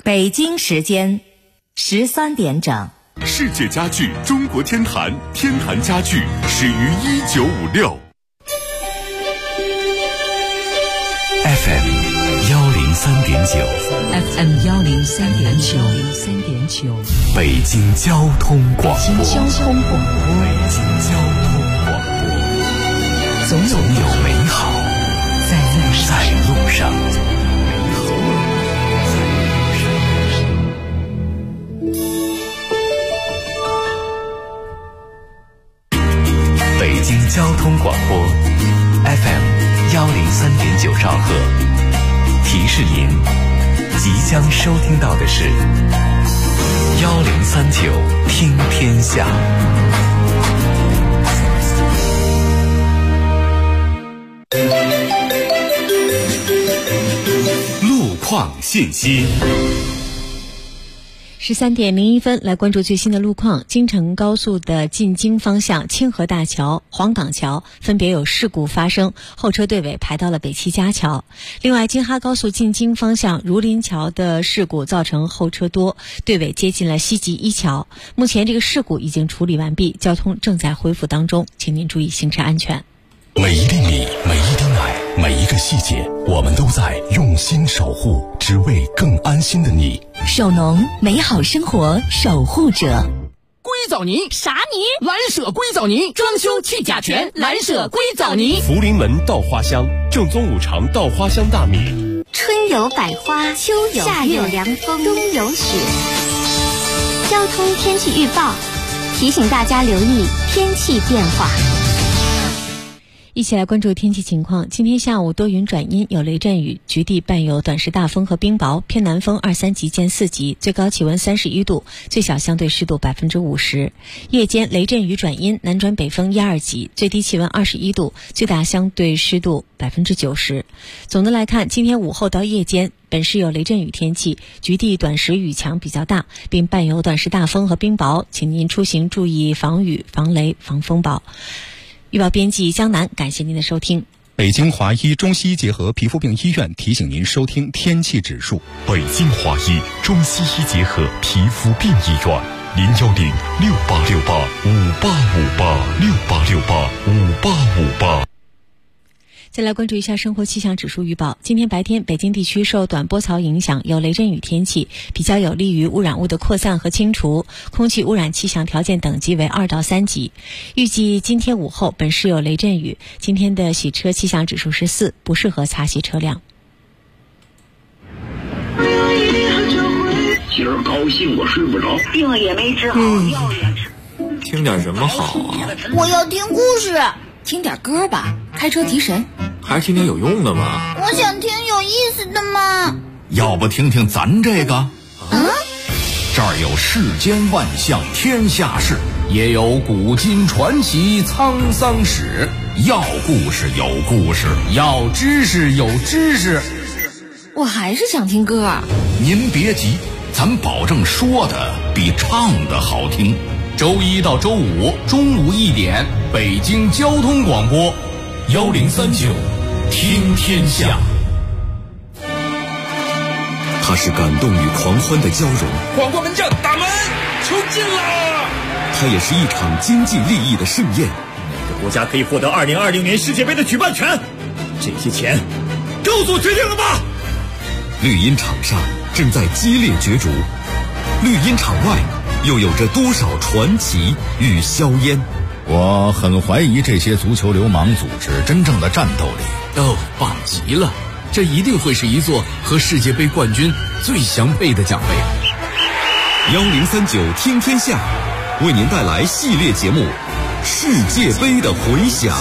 北京时间13点整。 世界家具中国天坛，天坛家具始于1956。 FM 103.9 FM 103.9 北京交通广播。 北京交通广播，总有美好在路上。 北京交通广播 FM 103.9兆赫，提示您即将收听到的是1039听天下。 路况信息。 13点01分，来关注最新的路况。京承高速的进京方向清河大桥、黄岗桥分别有事故发生，后车队尾排到了北七家桥。另外，京哈高速进京方向儒林桥的事故造成后车多，队尾接近了西吉一桥。目前这个事故已经处理完毕，交通正在恢复当中，请您注意行车安全。 每一粒米，每一滴奶，每一个细节，我们都在用心守护，只为更安心的你。 首农，美好生活守护者。 硅藻泥？ 啥泥？ 蓝舍硅藻泥，装修去甲醛，蓝舍硅藻泥。 福临门稻花香，正宗5常稻花香大米。 春有百花，秋有夏有凉风，冬有雪。交通天气预报提醒大家留意天气变化。 一起来关注天气情况。今天下午多云转阴，有雷阵雨，局地伴有短时大风和冰雹，偏南风2、3级见4级，最高气温31度，最小相对湿度50%。夜间雷阵雨转阴，南转北风1、2级，最低气温21度，最大相对湿度90%。总的来看，今天午后到夜间本市有雷阵雨天气，局地短时雨强比较大，并伴有短时大风和冰雹，请您出行注意防雨、防雷、防风暴。预报编辑江南，感谢您的收听。 北京华医中西医结合皮肤病医院提醒您收听天气指数。 北京华医中西医结合皮肤病医院，0106868585858，68685858。 再来关注一下生活气象指数预报。今天白天，北京地区受短波槽影响，有雷阵雨天气，比较有利于污染物的扩散和清除，空气污染气象条件等级为2到3级。预计今天午后本市有雷阵雨，今天的洗车气象指数是4，不适合擦洗车辆。 今儿高兴我睡不着， 病也没治好，药也吃。 听点什么好啊？ 我要听故事。 听点歌吧，开车提神。 还是听点有用的嘛。 我想听有意思的嘛。 要不听听咱这个？这儿有世间万象天下事，也有古今传奇沧桑史。要故事有故事，要知识有知识。 我还是想听歌。 您别急，咱保证说的比唱的好听。周一到周五中午1点，北京交通广播1039听天下。 它是感动与狂欢的交融， 广播门将打门，球进了。 它也是一场经济利益的盛宴。 哪个国家可以获得2020年世界杯的举办权？这些钱够做决定了吧？ 绿茵场上正在激烈角逐，绿茵场外又有着多少传奇与硝烟？ 我很怀疑这些足球流氓组织真正的战斗力。 棒极了，这一定会是一座和世界杯冠军最相配的奖杯。 1039听天下为您带来系列节目《世界杯的回响》。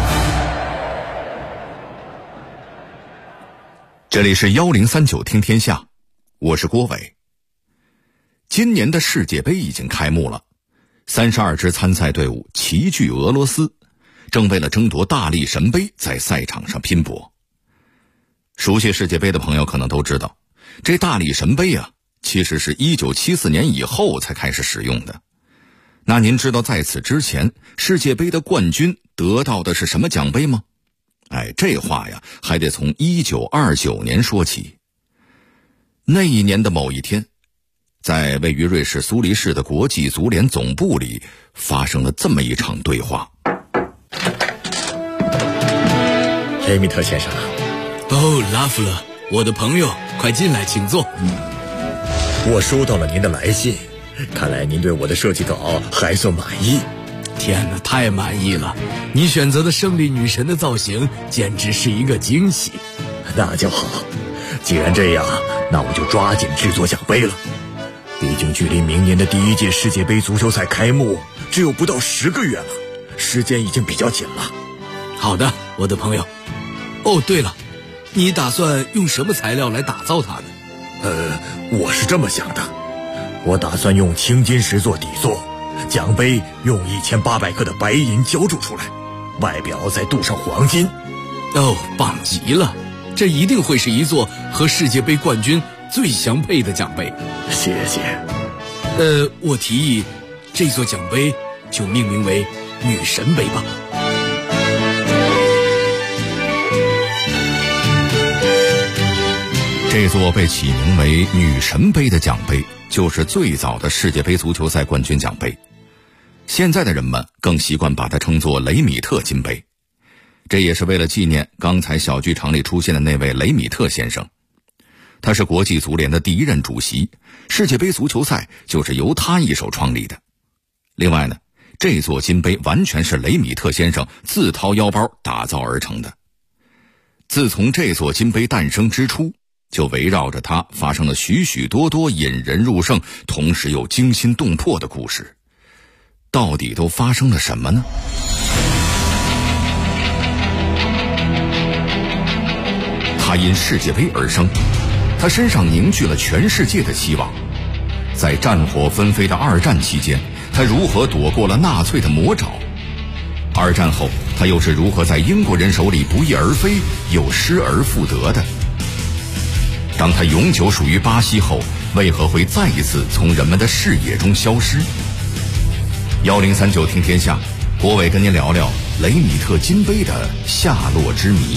这里是1039听天下，我是郭伟。今年的世界杯已经开幕了，32支参赛队伍齐聚俄罗斯，正为了争夺大力神杯在赛场上拼搏。熟悉世界杯的朋友可能都知道，这大力神杯啊，其实是1974年以后才开始使用的。那您知道在此之前世界杯的冠军得到的是什么奖杯吗？这话呀还得从1929年说起。 那一年的某一天，在位于瑞士苏黎世的国际足联总部里，发生了这么一场对话。 雷米特先生。 哦，拉夫勒，我的朋友，快进来，请坐。 我收到了您的来信，看来您对我的设计稿还算满意。 天哪，太满意了！你选择的胜利女神的造型简直是一个惊喜。 那就好，既然这样，那我就抓紧制作奖杯了。毕竟距离明年的第1届世界杯足球赛开幕只有不到10个月了，时间已经比较紧了。 好的，我的朋友。哦，对了，你打算用什么材料来打造它呢？ 我是这么想的，我打算用青金石做底座，奖杯用1800克的白银浇铸出来，外表再镀上黄金。 哦，棒极了！这一定会是一座和世界杯冠军最相配的奖杯。 谢谢。 我提议这座奖杯就命名为女神杯吧。 这座被起名为女神杯的奖杯，就是最早的世界杯足球赛冠军奖杯。现在的人们更习惯把它称作雷米特金杯，这也是为了纪念刚才小剧场里出现的那位雷米特先生。他是国际足联的第1任主席，世界杯足球赛就是由他一手创立的。另外呢，这座金杯完全是雷米特先生自掏腰包打造而成的。自从这座金杯诞生之初，就围绕着它发生了许许多多引人入胜，同时又惊心动魄的故事。到底都发生了什么呢？他因世界杯而生，他身上凝聚了全世界的希望。在战火纷飞的2战期间，他如何躲过了纳粹的魔爪？2战后，他又是如何在英国人手里不翼而飞，又失而复得的？当他永久属于巴西后，为何会再一次从人们的视野中消失？1039听天下，郭伟跟您聊聊雷米特金杯的下落之谜。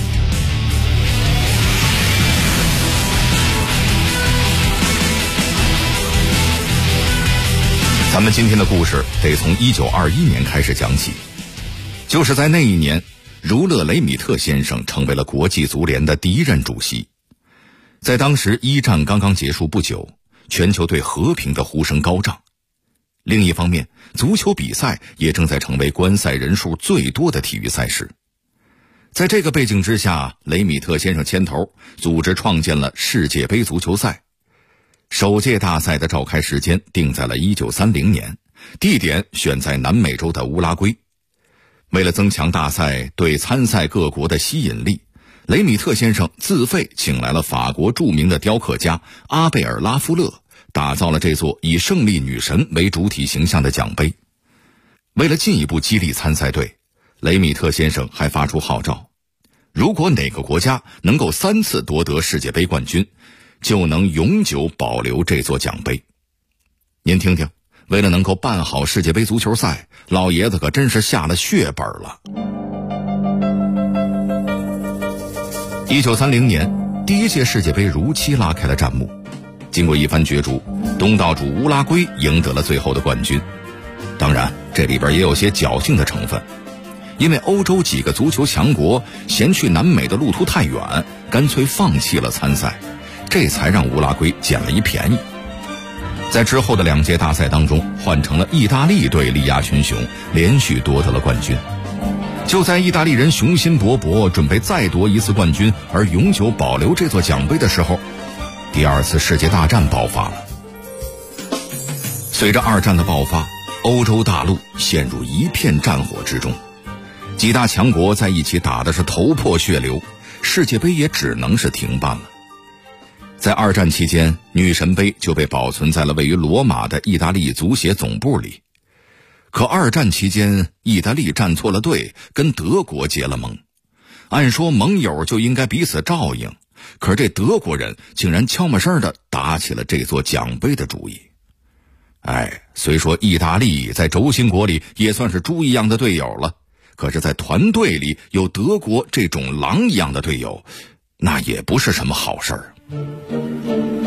咱们今天的故事得从1921年开始讲起，就是在那一年，儒勒·雷米特先生成为了国际足联的第1任主席。在当时1战刚刚结束不久，全球对和平的呼声高涨。另一方面，足球比赛也正在成为观赛人数最多的体育赛事。在这个背景之下，雷米特先生牵头组织创建了世界杯足球赛。首届大赛的召开时间定在了1930年，地点选在南美洲的乌拉圭。为了增强大赛对参赛各国的吸引力，雷米特先生自费请来了法国著名的雕刻家阿贝尔拉夫勒，打造了这座以胜利女神为主体形象的奖杯。为了进一步激励参赛队，雷米特先生还发出号召，如果哪个国家能够3次夺得世界杯冠军，就能永久保留这座奖杯。您听听，为了能够办好世界杯足球赛，老爷子可真是下了血本了。1930年，第1届世界杯如期拉开了战幕。经过一番角逐，东道主乌拉圭赢得了最后的冠军。当然，这里边也有些侥幸的成分，因为欧洲几个足球强国嫌去南美的路途太远，干脆放弃了参赛，这才让乌拉圭捡了一便宜。在之后的2届大赛当中，换成了意大利队力压群雄，连续夺得了冠军。就在意大利人雄心勃勃准备再夺一次冠军而永久保留这座奖杯的时候，第2次世界大战爆发了。随着2战的爆发，欧洲大陆陷入一片战火之中，几大强国在一起打的是头破血流，世界杯也只能是停办了。在2战期间，女神杯就被保存在了位于罗马的意大利足协总部里。可2战期间，意大利站错了队，跟德国结了盟。按说盟友就应该彼此照应，可是这德国人竟然悄没声的打起了这座奖杯的主意。虽说意大利在轴心国里也算是猪一样的队友了，可是在团队里有德国这种狼一样的队友，那也不是什么好事儿。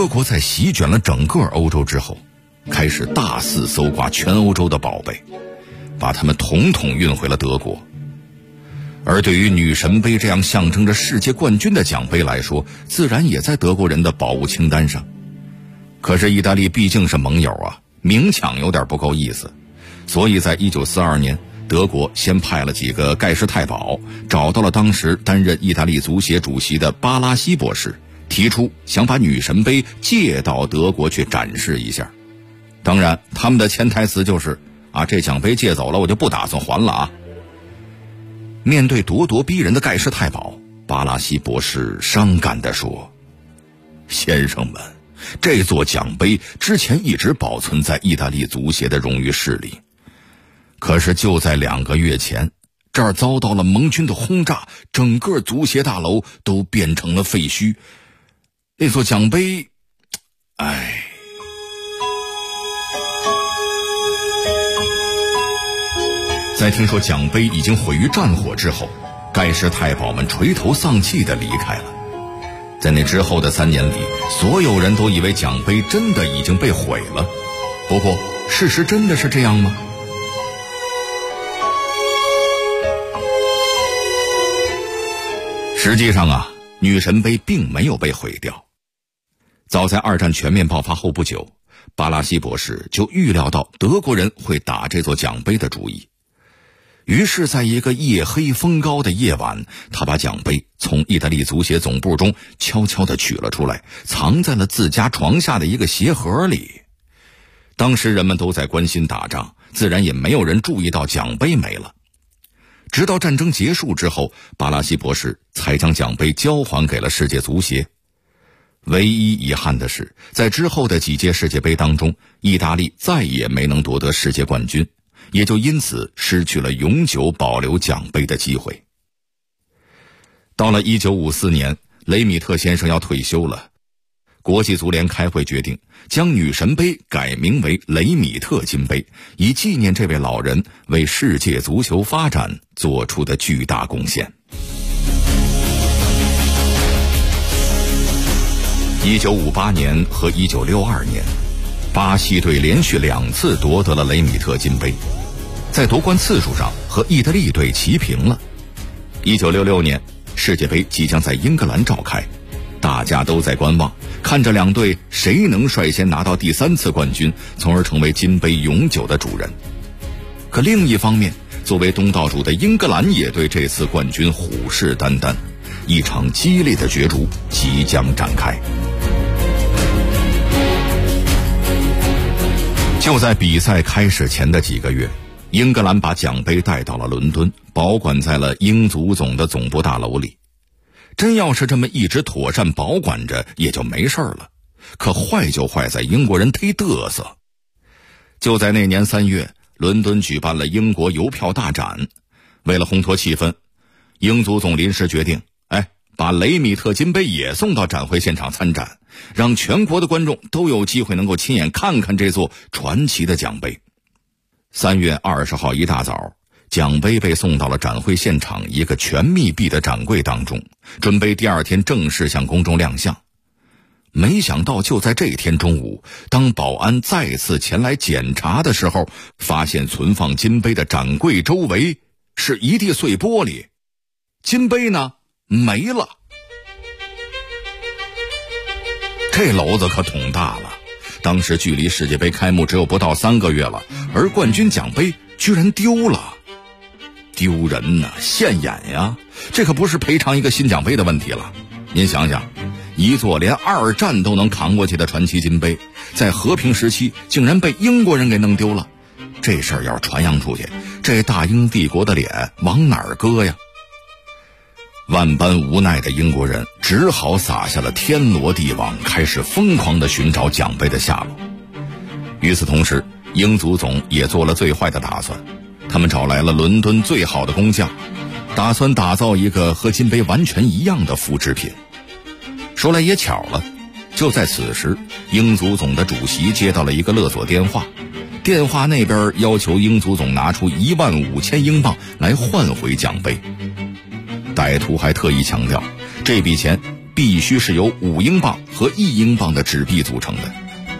德国在席卷了整个欧洲之后，开始大肆搜刮全欧洲的宝贝，把它们统统运回了德国。而对于女神杯这样象征着世界冠军的奖杯来说，自然也在德国人的宝物清单上。可是意大利毕竟是盟友啊，明抢有点不够意思，所以在1942年，德国先派了几个盖世太保，找到了当时担任意大利足协主席的巴拉西博士，提出想把女神杯借到德国去展示一下。当然他们的潜台词就是这奖杯借走了我就不打算还了啊。面对咄咄逼人的盖世太保，巴拉西博士伤感地说，先生们，这座奖杯之前一直保存在意大利足协的荣誉室里，可是就在2个月前，这儿遭到了盟军的轰炸，整个足协大楼都变成了废墟。那座奖杯，在听说奖杯已经毁于战火之后，盖世太保们垂头丧气地离开了。在那之后的3年里，所有人都以为奖杯真的已经被毁了。不过，事实真的是这样吗？实际上女神杯并没有被毁掉。早在2战全面爆发后不久，巴拉西博士就预料到德国人会打这座奖杯的主意。于是在一个夜黑风高的夜晚，他把奖杯从意大利足协总部中悄悄地取了出来，藏在了自家床下的一个鞋盒里。当时人们都在关心打仗，自然也没有人注意到奖杯没了。直到战争结束之后，巴拉西博士才将奖杯交还给了世界足协。唯一遗憾的是，在之后的几届世界杯当中，意大利再也没能夺得世界冠军，也就因此失去了永久保留奖杯的机会。到了1954年，雷米特先生要退休了，国际足联开会决定将女神杯改名为雷米特金杯，以纪念这位老人为世界足球发展做出的巨大贡献。1958年和1962年，巴西队连续2次夺得了雷米特金杯，在夺冠次数上和意大利队齐平了。1966年，世界杯即将在英格兰召开，大家都在观望，看着两队谁能率先拿到第3次冠军，从而成为金杯永久的主人。可另一方面，作为东道主的英格兰也对这次冠军虎视眈眈，一场激烈的角逐即将展开。就在比赛开始前的几个月，英格兰把奖杯带到了伦敦，保管在了英足总的总部大楼里。真要是这么一直妥善保管着，也就没事了。可坏就坏在英国人忒嘚瑟。就在那年3月，伦敦举办了英国邮票大展。为了烘托气氛，英足总临时决定，把雷米特金杯也送到展会现场参展，让全国的观众都有机会能够亲眼看看这座传奇的奖杯。3月20号一大早，奖杯被送到了展会现场一个全密闭的展柜当中，准备第2天正式向公众亮相。没想到就在这天中午，当保安再次前来检查的时候，发现存放金杯的展柜周围是一地碎玻璃，金杯呢没了。这篓子可捅大了，当时距离世界杯开幕只有不到3个月了，而冠军奖杯居然丢了。丢人呐，现眼呀，这可不是赔偿一个新奖杯的问题了。您想想，一座连2战都能扛过去的传奇金杯，在和平时期竟然被英国人给弄丢了，这事儿要是传扬出去，这大英帝国的脸往哪儿搁呀？万般无奈的英国人只好撒下了天罗地网，开始疯狂地寻找奖杯的下落。与此同时，英足总也做了最坏的打算，他们找来了伦敦最好的工匠，打算打造一个和金杯完全一样的复制品。说来也巧了，就在此时，英足总的主席接到了一个勒索电话，电话那边要求英足总拿出15000英镑来换回奖杯。歹徒还特意强调，这笔钱必须是由5英镑和1英镑的纸币组成的。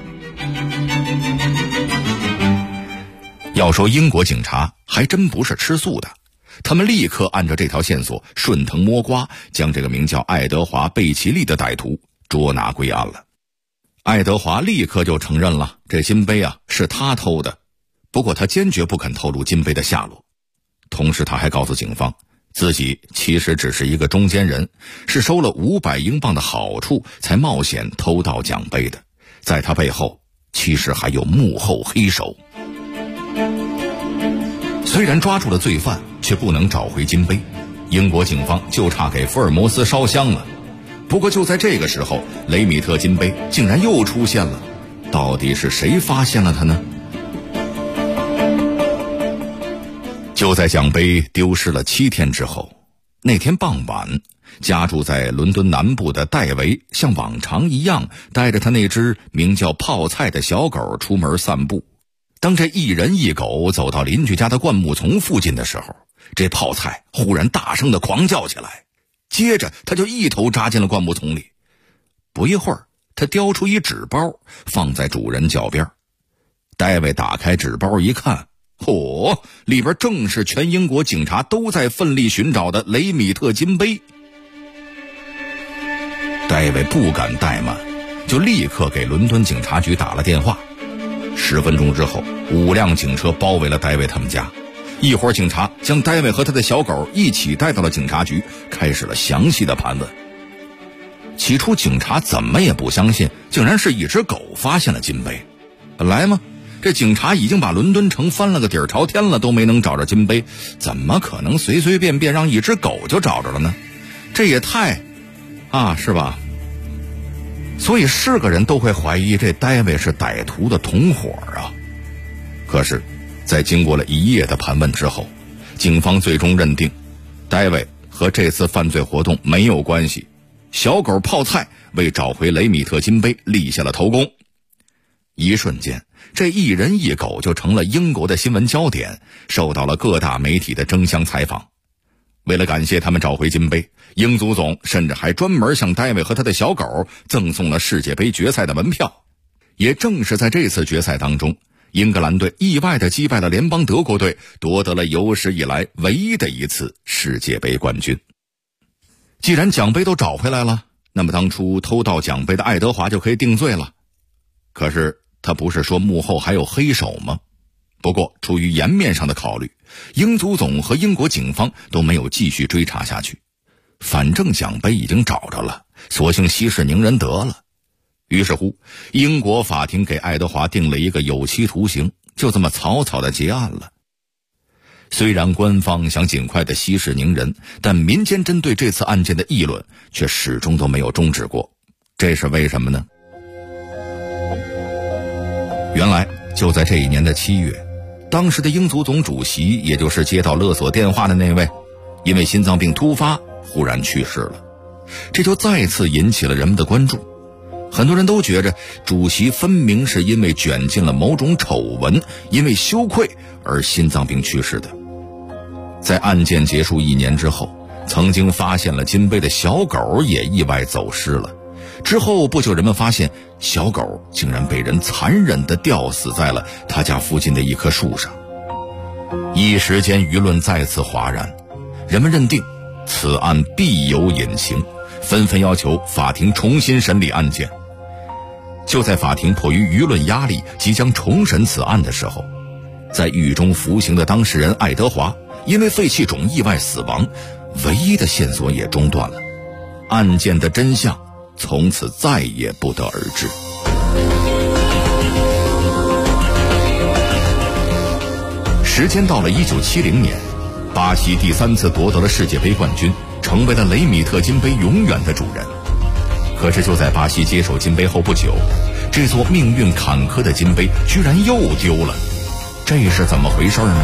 要说英国警察还真不是吃素的，他们立刻按照这条线索顺藤摸瓜，将这个名叫爱德华·贝奇利的歹徒捉拿归案了。爱德华立刻就承认了，这金杯是他偷的，不过他坚决不肯透露金杯的下落。同时他还告诉警方，自己其实只是一个中间人，是收了500英镑的好处才冒险偷盗奖杯的，在他背后其实还有幕后黑手。虽然抓住了罪犯，却不能找回金杯，英国警方就差给福尔摩斯烧香了。不过就在这个时候，雷米特金杯竟然又出现了，到底是谁发现了它呢？就在奖杯丢失了7天之后，那天傍晚，家住在伦敦南部的戴维像往常一样带着他那只名叫泡菜的小狗出门散步。当这一人一狗走到邻居家的灌木丛附近的时候，这泡菜忽然大声地狂叫起来，接着他就一头扎进了灌木丛里。不一会儿，他叼出一纸包放在主人脚边。戴维打开纸包一看，里边正是全英国警察都在奋力寻找的雷米特金杯。戴维不敢怠慢，就立刻给伦敦警察局打了电话。10分钟之后，5辆警车包围了戴维他们家。一伙警察将戴维和他的小狗一起带到了警察局，开始了详细的盘问。起初警察怎么也不相信，竟然是一只狗发现了金杯。本来嘛，这警察已经把伦敦城翻了个底儿朝天了，都没能找着金杯，怎么可能随随便便让一只狗就找着了呢？这也太是吧？所以是个人都会怀疑这戴维是歹徒的同伙啊。可是在经过了一夜的盘问之后，警方最终认定戴维和这次犯罪活动没有关系，小狗泡菜为找回雷米特金杯立下了头功。一瞬间，这一人一狗就成了英国的新闻焦点，受到了各大媒体的争相采访。为了感谢他们找回金杯，英足总甚至还专门向戴维和他的小狗赠送了世界杯决赛的门票。也正是在这次决赛当中，英格兰队意外地击败了联邦德国队，夺得了有史以来唯一的一次世界杯冠军。既然奖杯都找回来了，那么当初偷盗奖杯的爱德华就可以定罪了。可是他不是说幕后还有黑手吗？不过出于颜面上的考虑，英足总和英国警方都没有继续追查下去。反正奖杯已经找着了，索性息事宁人得了。于是乎，英国法庭给爱德华定了一个有期徒刑，就这么草草的结案了。虽然官方想尽快的息事宁人，但民间针对这次案件的议论却始终都没有终止过。这是为什么呢？原来就在这一年的7月，当时的英足总主席，也就是接到勒索电话的那位，因为心脏病突发忽然去世了。这就再次引起了人们的关注。很多人都觉着主席分明是因为卷进了某种丑闻，因为羞愧而心脏病去世的。在案件结束1年之后，曾经发现了金杯的小狗也意外走失了。之后不久，人们发现小狗竟然被人残忍地吊死在了他家附近的一棵树上。一时间舆论再次哗然，人们认定此案必有隐情，纷纷要求法庭重新审理案件。就在法庭迫于舆论压力即将重审此案的时候，在狱中服刑的当事人爱德华因为肺气肿意外死亡，唯一的线索也中断了，案件的真相从此再也不得而知。时间到了1970年，巴西第3次夺得了世界杯冠军，成为了雷米特金杯永远的主人。可是就在巴西接手金杯后不久，这座命运坎坷的金杯居然又丢了，这是怎么回事呢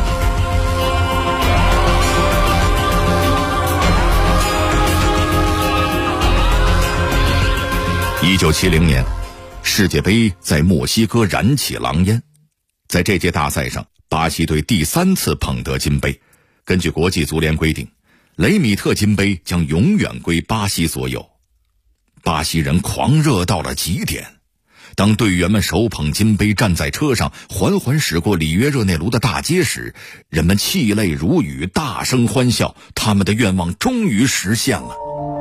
？1970年，世界杯在墨西哥燃起狼烟。在这届大赛上，巴西队第3次捧得金杯。根据国际足联规定，雷米特金杯将永远归巴西所有。 巴西人狂热到了极点。当队员们手捧金杯站在车上缓缓驶过里约热内卢的大街时，人们泣泪如雨，大声欢笑，他们的愿望终于实现了。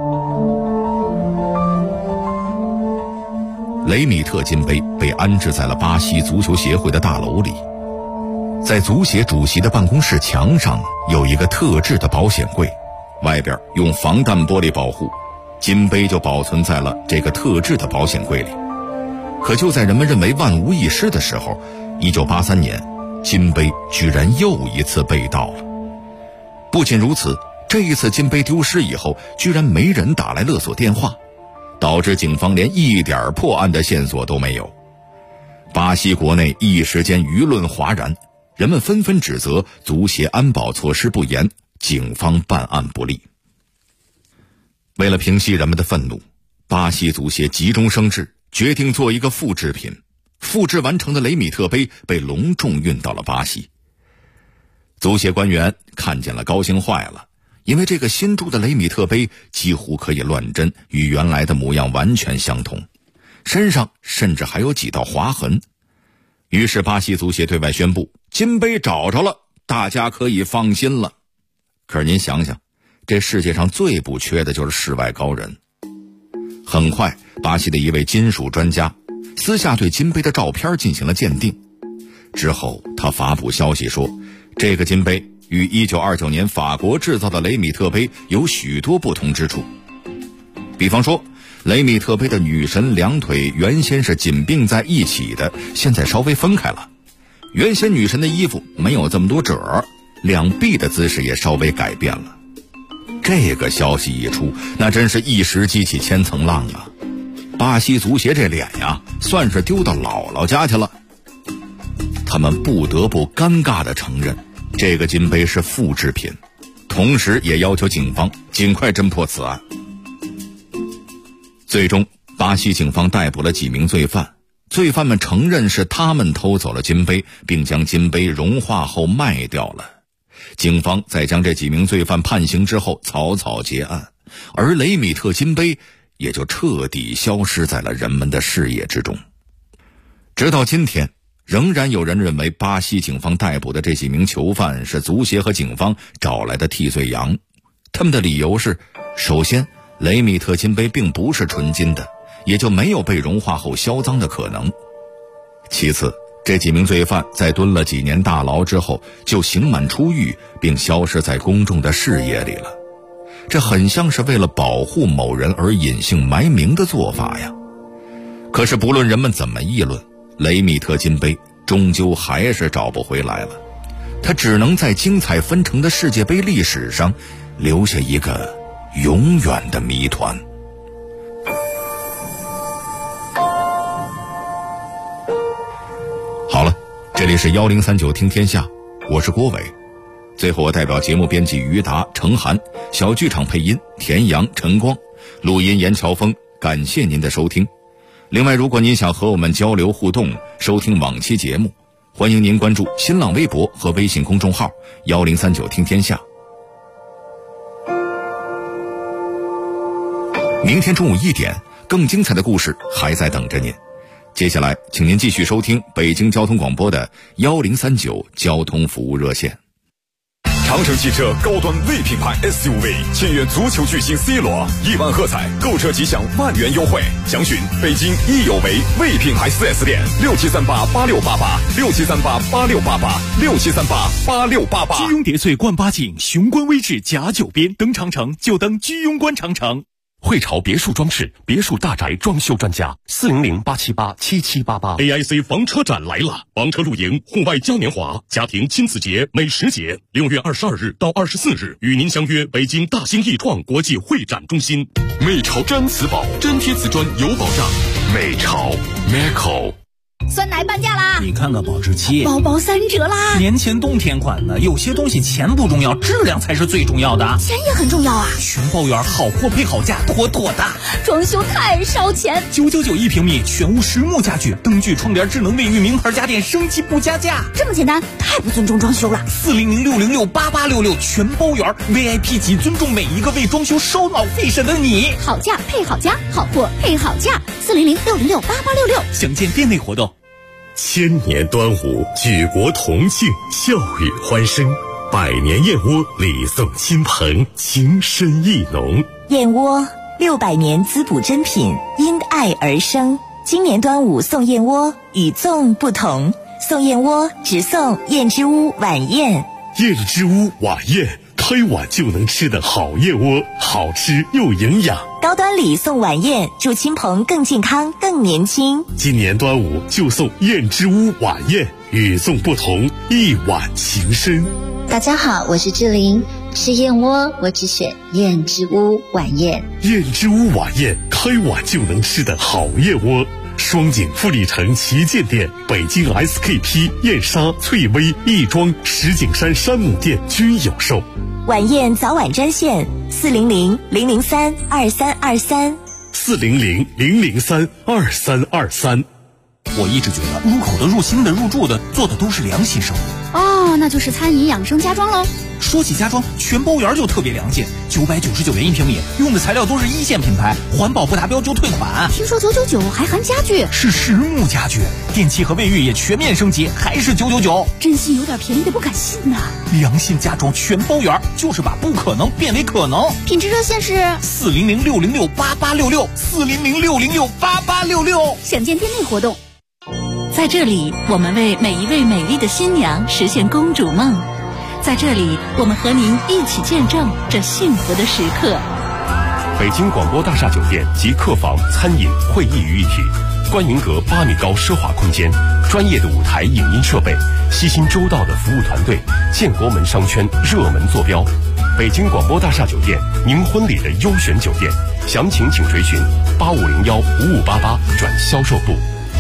雷米特金杯被安置在了巴西足球协会的大楼里，在足协主席的办公室墙上有一个特制的保险柜，外边用防弹玻璃保护，金杯就保存在了这个特制的保险柜里。可就在人们认为万无一失的时候，1983年，金杯居然又一次被盗了。不仅如此，这一次金杯丢失以后，居然没人打来勒索电话，导致警方连一点破案的线索都没有。巴西国内一时间舆论哗然，人们纷纷指责足协安保措施不严，警方办案不力。为了平息人们的愤怒，巴西足协急中生智，决定做一个复制品。复制完成的雷米特杯被隆重运到了巴西。足协官员看见了，高兴坏了，因为这个新铸的雷米特杯几乎可以乱真，与原来的模样完全相同，身上甚至还有几道划痕。于是巴西足协对外宣布，金杯找着了，大家可以放心了。可是您想想，这世界上最不缺的就是世外高人。很快，巴西的一位金属专家私下对金杯的照片进行了鉴定，之后他发布消息说，这个金杯与1929年法国制造的雷米特杯有许多不同之处。比方说，雷米特杯的女神两腿原先是紧并在一起的，现在稍微分开了。原先女神的衣服没有这么多褶，两臂的姿势也稍微改变了。这个消息一出，那真是一时激起千层浪啊！巴西足协这脸呀，算是丢到姥姥家去了。他们不得不尴尬地承认，这个金杯是复制品，同时也要求警方尽快侦破此案。最终，巴西警方逮捕了几名罪犯，罪犯们承认是他们偷走了金杯，并将金杯融化后卖掉了。警方在将这几名罪犯判刑之后草草结案，而雷米特金杯也就彻底消失在了人们的视野之中。直到今天，仍然有人认为巴西警方逮捕的这几名囚犯是足协和警方找来的替罪羊。他们的理由是，首先，雷米特金杯并不是纯金的，也就没有被融化后销赃的可能。其次，这几名罪犯在蹲了几年大牢之后就刑满出狱，并消失在公众的视野里了。这很像是为了保护某人而隐姓埋名的做法呀。可是不论人们怎么议论，雷米特金杯终究还是找不回来了，它只能在精彩纷呈的世界杯历史上留下一个永远的谜团。好了，这里是1039听天下，我是郭伟。最后我代表节目编辑于达、程涵，小剧场配音田阳、陈光，录音严乔峰，感谢您的收听。另外，如果您想和我们交流互动，收听往期节目，欢迎您关注新浪微博和微信公众号1039听天下。明天中午1点，更精彩的故事还在等着您。接下来请您继续收听北京交通广播的1039交通服务热线。 长城汽车高端 V 品牌 SUV 签约足球巨星 C 罗，1万喝彩，购车即享万元优惠。详询北京益友维 V 品牌 4S 店，67388688，67388688，67388688。 居庸叠翠冠八景，雄关微志甲9边，登长城就登居庸关长城。 汇潮别墅装饰，别墅大宅装修专家，400-878-7788。 AIC 房车展来了，房车露营、户外嘉年华、家庭亲子节、美食节，6月22日到24日与您相约北京大兴易创国际会展中心。 美潮毡瓷宝，粘贴瓷砖有保障。美潮 Meco。 酸奶半价啦！ 你看看保质期， 包包3折啦！ 年前冬天款的，有些东西钱不重要，质量才是最重要的。 钱也很重要啊！ 全包圆，好货配好价，妥妥的。 装修太烧钱 ，999一平米，全屋实木家具，灯具、窗帘、智能卫浴，名牌家电，升级不加价。 这么简单，太不尊重装修了。 400-606-8866，全包圆 ，VIP 级，尊重每一个为装修烧脑费神的你。 好价配好家，好货配好价。400-606-8866， 详见店内活动。 千年端午，举国同庆，笑语欢声。100年燕窝礼送亲朋，情深意浓。 燕窝600年滋补珍品，因爱而生。今年端午送燕窝，与众不同。送燕窝只送燕之屋晚宴。 燕之屋晚宴，开碗就能吃的好燕窝，好吃又营养。 高端礼送晚宴，祝亲朋更健康更年轻。 今年端午就送燕之屋晚宴，与众不同，一碗情深。 大家好，我是志玲，吃燕窝我只选燕之屋晚宴。 燕之屋晚宴，开碗就能吃的好燕窝。双井富力城旗舰店、北京 SKP、燕莎、翠微、亦庄、石景山山姆店均有售。 晚宴早晚专线400-003-2323。 400-003-2323。 我一直觉得入口的、入心的、入住的做的都是良心生意。 哦，那就是餐饮养生家装喽。 说起家装，全包圆就特别良心，999元一平米，用的材料都是1线品牌，环保不达标就退款。 听说999还含家具， 是实木家具，电器和卫浴也全面升级，还是999。 真心有点便宜的不敢信呐。 良心家装全包圆，就是把不可能变为可能。 品质热线是 400-606-8866 400-606-8866。 详见店内活动。 在这里，我们为每一位美丽的新娘实现公主梦。在这里，我们和您一起见证这幸福的时刻。 北京广播大厦酒店集客房、餐饮、会议于一体，观云阁8米高奢华空间，专业的舞台影音设备，悉心周到的服务团队，建国门商圈热门坐标。北京广播大厦酒店，您婚礼的优选酒店，详情请垂询8501-5588转销售部。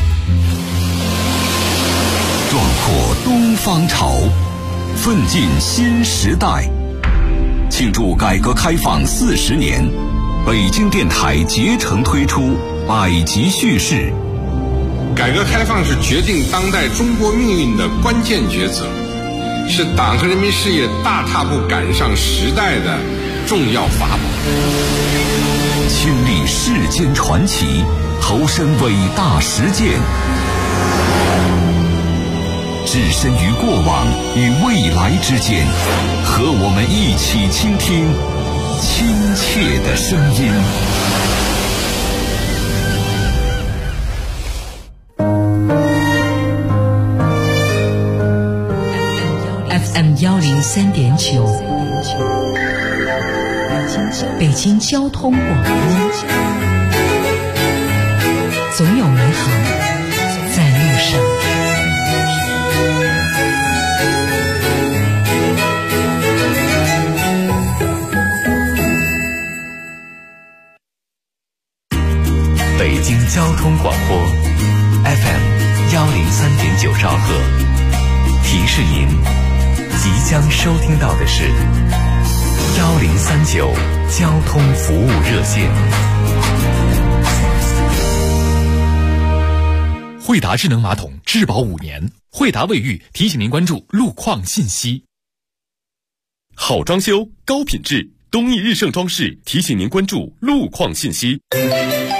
壮阔东方潮，奋进新时代。庆祝改革开放40年，北京电台竭诚推出百集叙事。 改革开放是决定当代中国命运的关键抉择，是党和人民事业大踏步赶上时代的重要法宝。 亲历世间传奇，投身伟大实践，置身于过往与未来之间，和我们一起倾听亲切的声音。 FM 103.9，北京交通广播，总有美好在路上。 北京交通广播 FM 103.9兆赫，提示您即将收听到的是1039交通服务热线。 惠达智能马桶质保5年，惠达卫浴提醒您关注路况信息。 好装修高品质，东义日盛装饰提醒您关注路况信息。